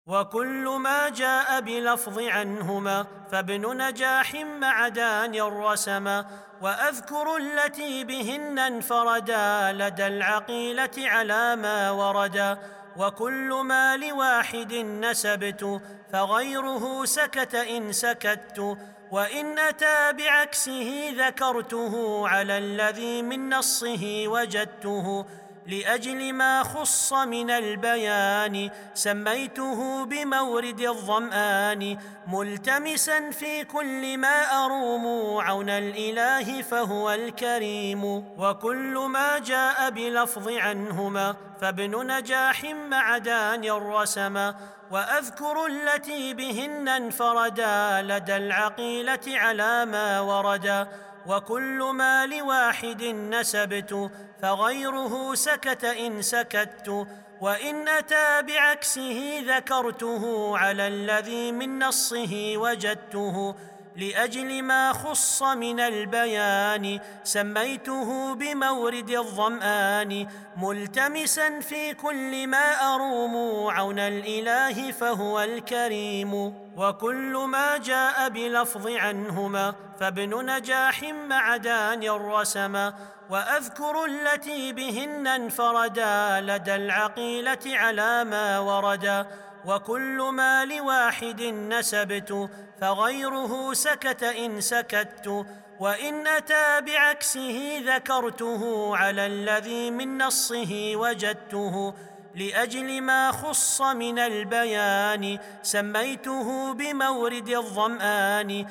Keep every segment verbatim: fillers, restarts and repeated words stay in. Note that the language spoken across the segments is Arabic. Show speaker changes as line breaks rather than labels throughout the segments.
وكل ما جاء بلفظ عنهما فابن نجاح مع دان رسما. وأذكر التي بهن انفردا لدى العقيلة على ما وردا. وكل ما لواحد نسبت فغيره سكت إن سكت. وإن أتى بعكسه ذكرته على الذي من نصه وجدته. لأجل ما خص من البيان سميته بمورد الظمآن. ملتمسا في كل ما أروم عون الإله فهو الكريم. وكل ما جاء بلفظ عنهما فابن نجاح مع دان رسما. وأذكر التي بهن انفردا لدى العقيلة على ما وردا. وكل ما لواحد نسبت فغيره سكت إن سكت. وإن أتى بعكسه ذكرته على الذي من نصه وجدته. لأجل ما خص من البيان سميته بمورد الظمآن. ملتمسا في كل ما أروم عون الإله فهو الكريم. وكل ما جاء بلفظ عنهما فابن نجاح مع دان رسما. وأذكر التي بهن انفردا لدى العقيلة على ما وردا. وكل ما لواحد نسبت فغيره سكت إن سكت. وإن أتى بعكسه ذكرته على الذي من نصه وجدته. لأجل ما خص من البيان سميته بمورد الظمآن.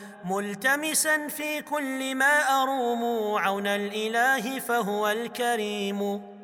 ملتمسا في كل ما أروم عون الإله فهو الكريم.